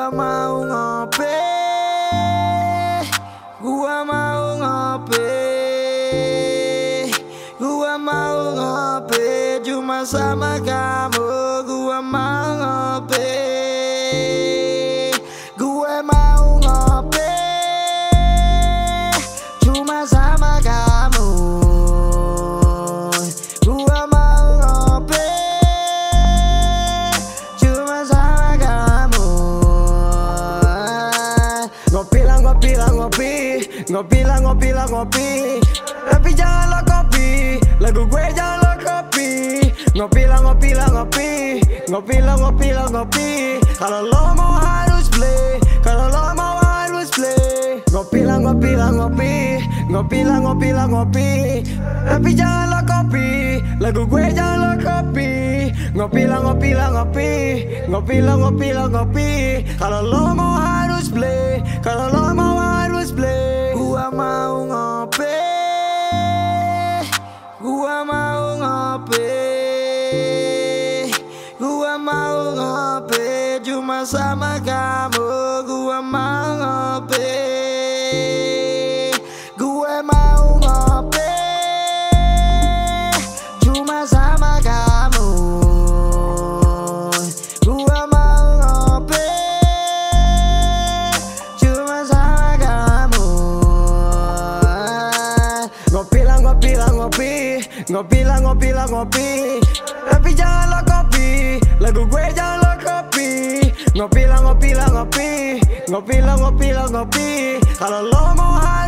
Gua mau ngopi, gua mau ngopi, gua mau ngopi cuma sama kamu. Gua mau ngopi, gue mau ngopi cuma sama kamu. Gua mau ngopi cuma sama kamu. Ngopi lah, ngopi lah, ngopi, ngopi lah, ngopi lah, ngopi. Tapi jangan lo kopi, lagu gue jangan lo kopi. Ngopi lah, ngopi lah, ngopi, ngopi lah, ngopi lah, ngopi. Kalau lo mau harus play, kalau lo mau harus play. Ngopi lah, ngopi lah, ngopi, ngopi lah, ngopi lah, ngopi. Tapi jangan lo kopi, lagu gue jangan lo kopi. Ngopi lah, ngopi lah, ngopi, ngopi lah, ngopi lah, ngopi. Kalau lo mau harus play, kalau lo mau harus play. Gua mau ngopi, gua mau ngopi, gua mau ngopi cuma sama kamu. Gua mau ngopi, gue mau ngopi cuma sama kamu. Gua mau ngopi cuma sama kamu. Ngopi lah, ngopi lah, ngopi, ngopi lah, ngopi lah, ngopi. Tapi jangan lo kopi, lagu gue jangan lo kopi. Ngopi lah, ngopi lah, ngopi, ngopi lah, ngopi lah, ngopi. Kalau lo mau